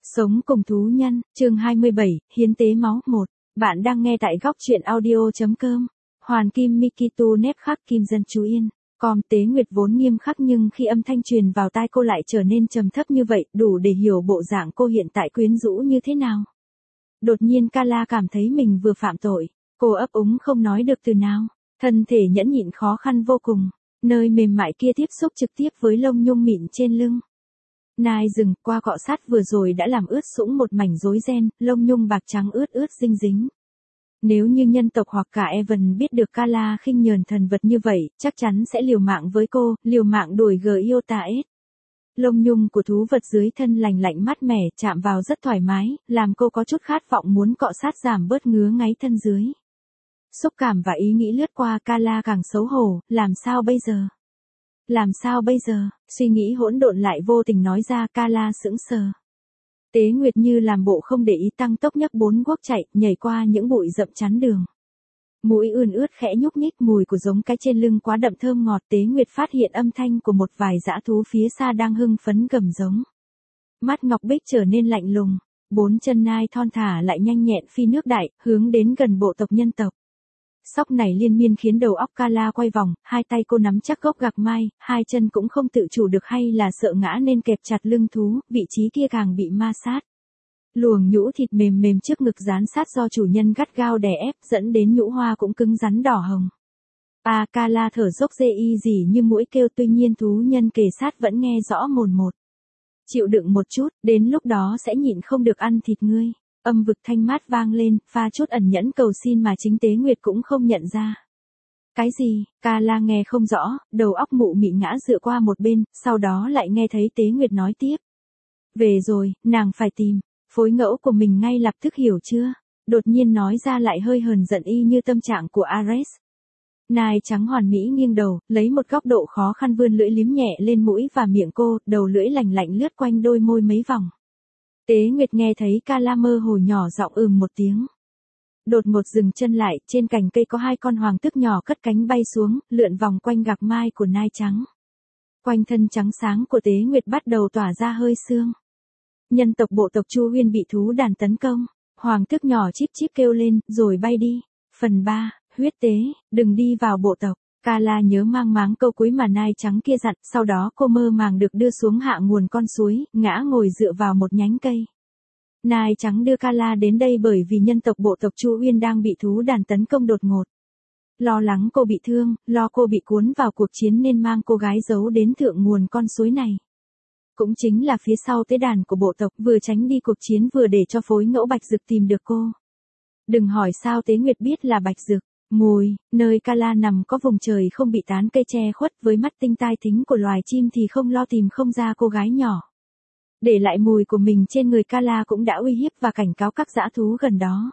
Sống cùng thú nhân, chương 27, hiến tế máu 1. Bạn đang nghe tại góc truyện audio.com. Hoàn Kim Mikitu nếp khắc kim dân chú yên. Tế Nguyệt vốn nghiêm khắc nhưng khi âm thanh truyền vào tai cô lại trở nên trầm thấp như vậy, đủ để hiểu bộ dạng cô hiện tại quyến rũ như thế nào. Đột nhiên Kala cảm thấy mình vừa phạm tội. Cô ấp úng không nói được từ nào. Thân thể nhẫn nhịn khó khăn vô cùng. Nơi mềm mại kia tiếp xúc trực tiếp với lông nhung mịn trên lưng. Nai rừng qua cọ sát vừa rồi đã làm ướt sũng một mảnh rối ren, lông nhung bạc trắng ướt dinh dính. Nếu như nhân tộc hoặc cả Evan biết được Kala khinh nhờn thần vật như vậy, chắc chắn sẽ liều mạng với cô, liều mạng đuổi Giota S. Lông nhung của thú vật dưới thân lành lạnh mát mẻ, chạm vào rất thoải mái, làm cô có chút khát vọng muốn cọ sát giảm bớt ngứa ngáy thân dưới. Xúc cảm và ý nghĩ lướt qua Kala càng xấu hổ, làm sao bây giờ? Làm sao bây giờ? Suy nghĩ hỗn độn lại vô tình nói ra. Kala sững sờ. Tế Nguyệt như làm bộ không để ý tăng tốc nhấc 4 guốc chạy, nhảy qua những bụi rậm chắn đường. Mũi ươn ướt khẽ nhúc nhích, mùi của giống cái trên lưng quá đậm thơm ngọt. Tế Nguyệt phát hiện âm thanh của một vài dã thú phía xa đang hưng phấn gầm giống. Mắt Ngọc Bích trở nên lạnh lùng, 4 chân nai thon thả lại nhanh nhẹn phi nước đại, hướng đến gần bộ tộc nhân tộc. Sóc này liên miên khiến đầu óc Kala quay vòng, hai tay cô nắm chắc gốc gạc mai, hai chân cũng không tự chủ được hay là sợ ngã nên kẹp chặt lưng thú, vị trí kia càng bị ma sát. Luồng nhũ thịt mềm mềm trước ngực dán sát do chủ nhân gắt gao đè ép dẫn đến nhũ hoa cũng cứng rắn đỏ hồng. Kala thở dốc dê y dỉ như mũi kêu, tuy nhiên thú nhân kề sát vẫn nghe rõ mồn một. Chịu đựng một chút, đến lúc đó sẽ nhịn không được ăn thịt ngươi. Âm vực thanh mát vang lên, pha chút ẩn nhẫn cầu xin mà chính Tế Nguyệt cũng không nhận ra. Cái gì? Kala nghe không rõ, đầu óc mụ mị ngã dựa qua một bên, sau đó lại nghe thấy Tế Nguyệt nói tiếp. Về rồi, nàng phải tìm phối ngẫu của mình ngay lập tức, hiểu chưa? Đột nhiên nói ra lại hơi hờn giận y như tâm trạng của Ares. Nai trắng hoàn mỹ nghiêng đầu, lấy một góc độ khó khăn vươn lưỡi liếm nhẹ lên mũi và miệng cô, đầu lưỡi lành lạnh lướt quanh đôi môi mấy vòng. Tế Nguyệt nghe thấy Kala mơ hồ nhỏ giọng một tiếng. Đột ngột dừng chân lại, trên cành cây có 2 con hoàng tước nhỏ cất cánh bay xuống, lượn vòng quanh gạc mai của nai trắng. Quanh thân trắng sáng của Tế Nguyệt bắt đầu tỏa ra hơi sương. Nhân tộc bộ tộc Chu Huyên bị thú đàn tấn công, hoàng tước nhỏ chíp chíp kêu lên, rồi bay đi. Phần 3, huyết tế, đừng đi vào bộ tộc. Kala nhớ mang máng câu cuối mà nai trắng kia dặn, sau đó cô mơ màng được đưa xuống hạ nguồn con suối, ngã ngồi dựa vào một nhánh cây. Nai trắng đưa Kala đến đây bởi vì nhân tộc bộ tộc Chu Uyên đang bị thú đàn tấn công đột ngột. Lo lắng cô bị thương, lo cô bị cuốn vào cuộc chiến nên mang cô gái giấu đến thượng nguồn con suối này. Cũng chính là phía sau tế đàn của bộ tộc, vừa tránh đi cuộc chiến vừa để cho phối ngẫu Bạch Dực tìm được cô. Đừng hỏi sao Tế Nguyệt biết là Bạch Dực. Mùi, nơi Kala nằm có vùng trời không bị tán cây che khuất, với mắt tinh tai thính của loài chim thì không lo tìm không ra cô gái nhỏ. Để lại mùi của mình trên người Kala cũng đã uy hiếp và cảnh cáo các dã thú gần đó.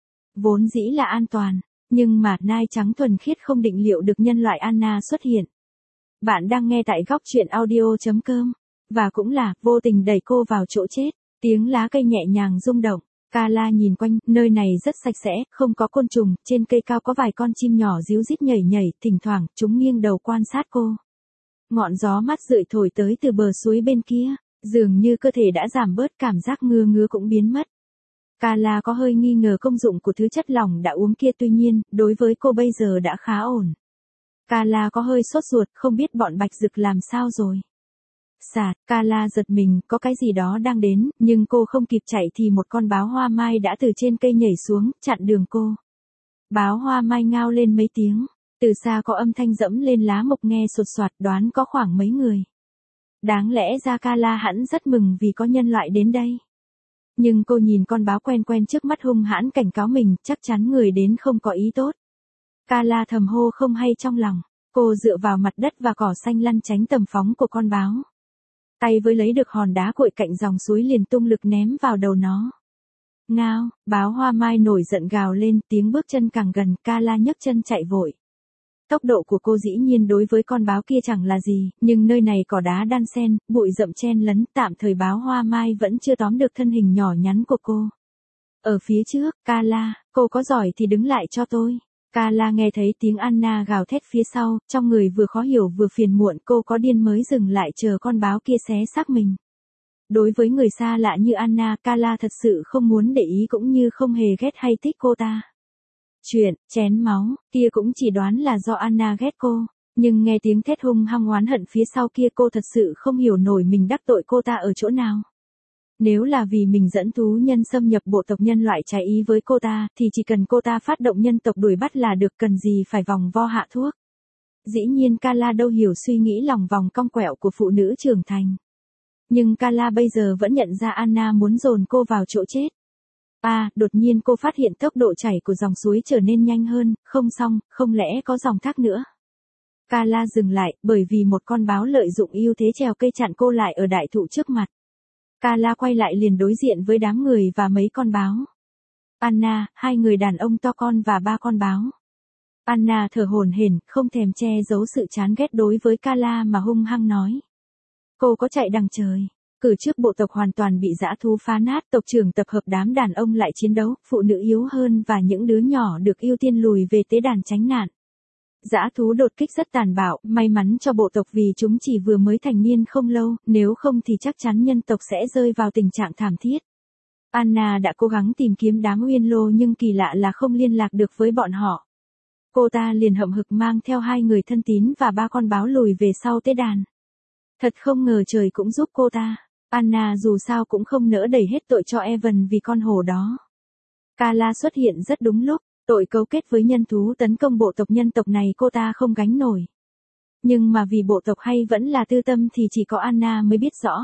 Vốn dĩ là an toàn, nhưng mà nai trắng thuần khiết không định liệu được nhân loại Anna xuất hiện. Bạn đang nghe tại góc truyện audio.com, và cũng là vô tình đẩy cô vào chỗ chết. Tiếng lá cây nhẹ nhàng rung động. Kala nhìn quanh, nơi này rất sạch sẽ, không có côn trùng, trên cây cao có vài con chim nhỏ ríu rít nhảy nhảy, thỉnh thoảng, chúng nghiêng đầu quan sát cô. Ngọn gió mát rượi thổi tới từ bờ suối bên kia, dường như cơ thể đã giảm bớt, cảm giác ngứa cũng biến mất. Kala có hơi nghi ngờ công dụng của thứ chất lỏng đã uống kia, tuy nhiên, đối với cô bây giờ đã khá ổn. Kala có hơi sốt ruột, không biết bọn Bạch Dực làm sao rồi. Kala giật mình, có cái gì đó đang đến, nhưng cô không kịp chạy thì một con báo hoa mai đã từ trên cây nhảy xuống, chặn đường cô. Báo hoa mai ngao lên mấy tiếng, từ xa có âm thanh dẫm lên lá mộc nghe sột soạt, đoán có khoảng mấy người. Đáng lẽ ra Kala hẳn rất mừng vì có nhân loại đến đây. Nhưng cô nhìn con báo quen quen trước mắt hung hãn cảnh cáo mình, chắc chắn người đến không có ý tốt. Kala thầm hô không hay trong lòng, cô dựa vào mặt đất và cỏ xanh lăn tránh tầm phóng của con báo. Tay với lấy được hòn đá cuội cạnh dòng suối liền tung lực ném vào đầu nó. Ngao, báo hoa mai nổi giận gào lên, tiếng bước chân càng gần, Kala nhấc chân chạy vội. Tốc độ của cô dĩ nhiên đối với con báo kia chẳng là gì, nhưng nơi này cỏ đá đan xen, bụi rậm chen lấn, tạm thời báo hoa mai vẫn chưa tóm được thân hình nhỏ nhắn của cô. Ở phía trước, Kala, cô có giỏi thì đứng lại cho tôi. Kala nghe thấy tiếng Anna gào thét phía sau, trong người vừa khó hiểu vừa phiền muộn, cô có điên mới dừng lại chờ con báo kia xé xác mình. Đối với người xa lạ như Anna, Carla thật sự không muốn để ý cũng như không hề ghét hay thích cô ta. Chuyện, chén máu, kia cũng chỉ đoán là do Anna ghét cô. Nhưng nghe tiếng thét hung hăng oán hận phía sau kia cô thật sự không hiểu nổi mình đắc tội cô ta ở chỗ nào. Nếu là vì mình dẫn thú nhân xâm nhập bộ tộc nhân loại trái ý với cô ta, thì chỉ cần cô ta phát động nhân tộc đuổi bắt là được, cần gì phải vòng vo hạ thuốc. Dĩ nhiên Carla đâu hiểu suy nghĩ lòng vòng cong quẹo của phụ nữ trưởng thành. Nhưng Carla bây giờ vẫn nhận ra Anna muốn dồn cô vào chỗ chết. Đột nhiên cô phát hiện tốc độ chảy của dòng suối trở nên nhanh hơn, không xong, không lẽ có dòng thác nữa. Carla dừng lại, bởi vì một con báo lợi dụng ưu thế trèo cây chặn cô lại ở đại thụ trước mặt. Carla quay lại liền đối diện với đám người và mấy con báo. Anna, 2 người đàn ông to con và 3 con báo. Anna thở hổn hển, không thèm che giấu sự chán ghét đối với Carla mà hung hăng nói. Cô có chạy đằng trời. Cử trước bộ tộc hoàn toàn bị dã thú phá nát, tộc trưởng tập hợp đám đàn ông lại chiến đấu, phụ nữ yếu hơn và những đứa nhỏ được ưu tiên lùi về tế đàn tránh nạn. Dã thú đột kích rất tàn bạo, may mắn cho bộ tộc vì chúng chỉ vừa mới thành niên không lâu, nếu không thì chắc chắn nhân tộc sẽ rơi vào tình trạng thảm thiết. Anna đã cố gắng tìm kiếm đám Uyên Lô nhưng kỳ lạ là không liên lạc được với bọn họ. Cô ta liền hậm hực mang theo 2 người thân tín và 3 con báo lùi về sau tế đàn. Thật không ngờ trời cũng giúp cô ta. Anna dù sao cũng không nỡ đẩy hết tội cho Evan vì con hổ đó. Carla xuất hiện rất đúng lúc, tội cấu kết với nhân thú tấn công bộ tộc nhân tộc này cô ta không gánh nổi. Nhưng mà vì bộ tộc hay vẫn là tư tâm thì chỉ có Anna mới biết rõ.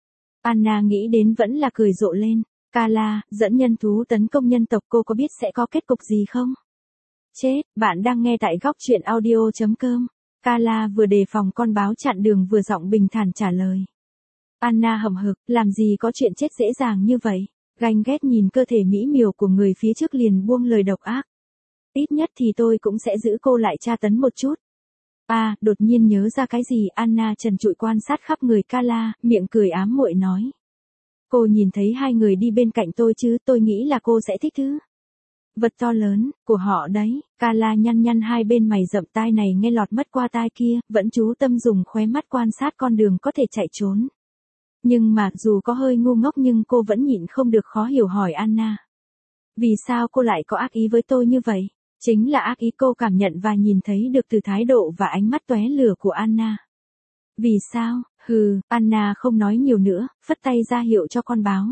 Anna nghĩ đến vẫn là cười rộ lên. Carla, dẫn nhân thú tấn công nhân tộc cô có biết sẽ có kết cục gì không? Chết, bạn đang nghe tại góc truyện audio.com. Carla vừa đề phòng con báo chặn đường vừa giọng bình thản trả lời. Anna hậm hực, làm gì có chuyện chết dễ dàng như vậy. Ganh ghét nhìn cơ thể mỹ miều của người phía trước liền buông lời độc ác. Ít nhất thì tôi cũng sẽ giữ cô lại tra tấn một chút. Đột nhiên nhớ ra cái gì, Anna trần trụi quan sát khắp người Carla, miệng cười ám muội nói. Cô nhìn thấy 2 người đi bên cạnh tôi chứ, tôi nghĩ là cô sẽ thích thứ vật to lớn của họ đấy. Carla nhăn nhăn hai bên mày rậm, tai này nghe lọt mất qua tai kia, vẫn chú tâm dùng khóe mắt quan sát con đường có thể chạy trốn. Nhưng mà dù có hơi ngu ngốc nhưng cô vẫn nhịn không được khó hiểu hỏi Anna. Vì sao cô lại có ác ý với tôi như vậy? Chính là ác ý cô cảm nhận và nhìn thấy được từ thái độ và ánh mắt tóe lửa của Anna. Vì sao? Anna không nói nhiều nữa, phất tay ra hiệu cho con báo.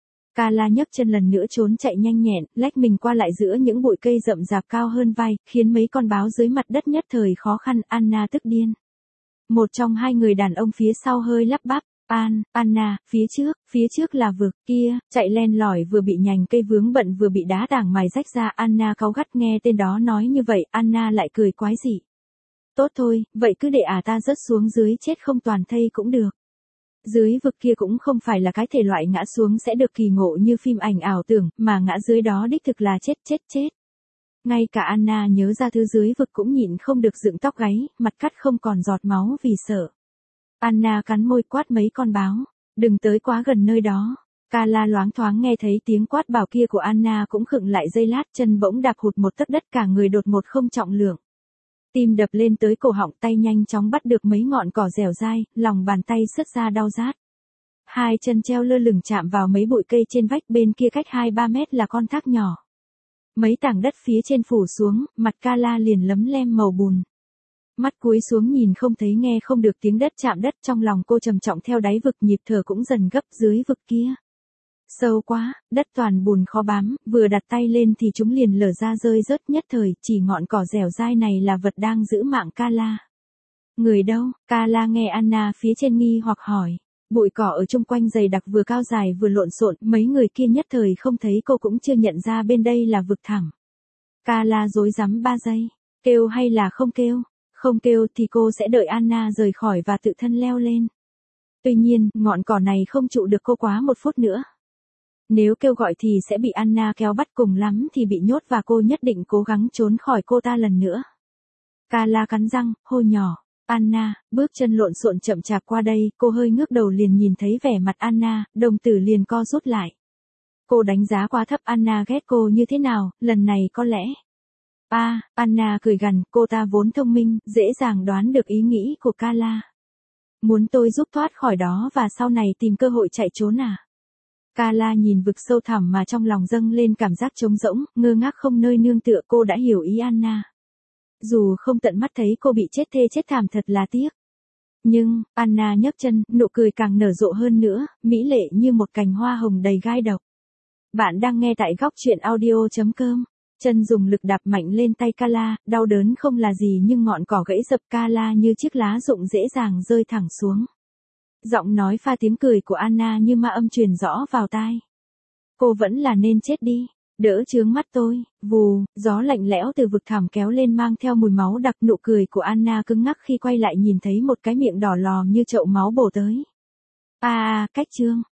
Carla nhấc chân lần nữa trốn chạy nhanh nhẹn, lách mình qua lại giữa những bụi cây rậm rạp cao hơn vai, khiến mấy con báo dưới mặt đất nhất thời khó khăn. Anna tức điên. Một trong 2 người đàn ông phía sau hơi lắp bắp. Anna, phía trước là vực kia, chạy len lỏi vừa bị nhành cây vướng bận vừa bị đá tảng mài rách ra. Anna cáu gắt nghe tên đó nói như vậy, Anna lại cười quái dị. Tốt thôi, vậy cứ để ta rớt xuống dưới chết không toàn thây cũng được. Dưới vực kia cũng không phải là cái thể loại ngã xuống sẽ được kỳ ngộ như phim ảnh ảo tưởng, mà ngã dưới đó đích thực là chết. Ngay cả Anna nhớ ra thứ dưới vực cũng nhịn không được dựng tóc gáy, mặt cắt không còn giọt máu vì sợ. Anna cắn môi quát mấy con báo, đừng tới quá gần nơi đó. Carla loáng thoáng nghe thấy tiếng quát bảo kia của Anna cũng khựng lại giây lát, chân bỗng đạp hụt một tấc đất, cả người đột một không trọng lượng. Tim đập lên tới cổ họng, tay nhanh chóng bắt được mấy ngọn cỏ dẻo dai, lòng bàn tay sứt ra đau rát. 2 chân treo lơ lửng chạm vào mấy bụi cây trên vách, bên kia cách 2-3 mét là con thác nhỏ. Mấy tảng đất phía trên phủ xuống, mặt Carla liền lấm lem màu bùn. Mắt cúi xuống nhìn không thấy nghe không được tiếng đất chạm đất, trong lòng cô trầm trọng theo đáy vực, nhịp thở cũng dần gấp. Dưới vực kia sâu quá, đất toàn bùn khó bám, vừa đặt tay lên thì chúng liền lở ra rơi rớt, nhất thời chỉ ngọn cỏ dẻo dai này là vật đang giữ mạng Carla. Người đâu? Carla nghe Anna phía trên nghi hoặc hỏi. Bụi cỏ ở chung quanh dày đặc, vừa cao dài vừa lộn xộn, mấy người kia nhất thời không thấy cô cũng chưa nhận ra bên đây là vực thẳm. Carla rối rắm 3 giây, kêu hay là không kêu? Không kêu thì cô sẽ đợi Anna rời khỏi và tự thân leo lên. Tuy nhiên, ngọn cỏ này không trụ được cô quá 1 phút nữa. Nếu kêu gọi thì sẽ bị Anna kéo bắt, cùng lắm thì bị nhốt, và cô nhất định cố gắng trốn khỏi cô ta lần nữa. Carla cắn răng, hô nhỏ. Anna, bước chân lộn xộn chậm chạp qua đây, cô hơi ngước đầu liền nhìn thấy vẻ mặt Anna, đồng tử liền co rút lại. Cô đánh giá quá thấp Anna ghét cô như thế nào, lần này có lẽ. Anna cười gằn, cô ta vốn thông minh, dễ dàng đoán được ý nghĩ của Carla. Muốn tôi giúp thoát khỏi đó và sau này tìm cơ hội chạy trốn à? Carla nhìn vực sâu thẳm mà trong lòng dâng lên cảm giác trống rỗng, ngơ ngác không nơi nương tựa. Cô đã hiểu ý Anna. Dù không tận mắt thấy cô bị chết thê chết thảm thật là tiếc. Nhưng, Anna nhấc chân, nụ cười càng nở rộ hơn nữa, mỹ lệ như một cành hoa hồng đầy gai độc. Bạn đang nghe tại góc truyện audio.com. Chân dùng lực đạp mạnh lên tay Carla, đau đớn không là gì nhưng ngọn cỏ gãy dập Carla như chiếc lá rụng dễ dàng rơi thẳng xuống. Giọng nói pha tiếng cười của Anna như ma âm truyền rõ vào tai. Cô vẫn là nên chết đi. Đỡ chướng mắt tôi. Vù, gió lạnh lẽo từ vực thẳm kéo lên mang theo mùi máu đặc. Nụ cười của Anna cứng ngắc khi quay lại nhìn thấy một cái miệng đỏ lò như chậu máu bổ tới. Cách chương.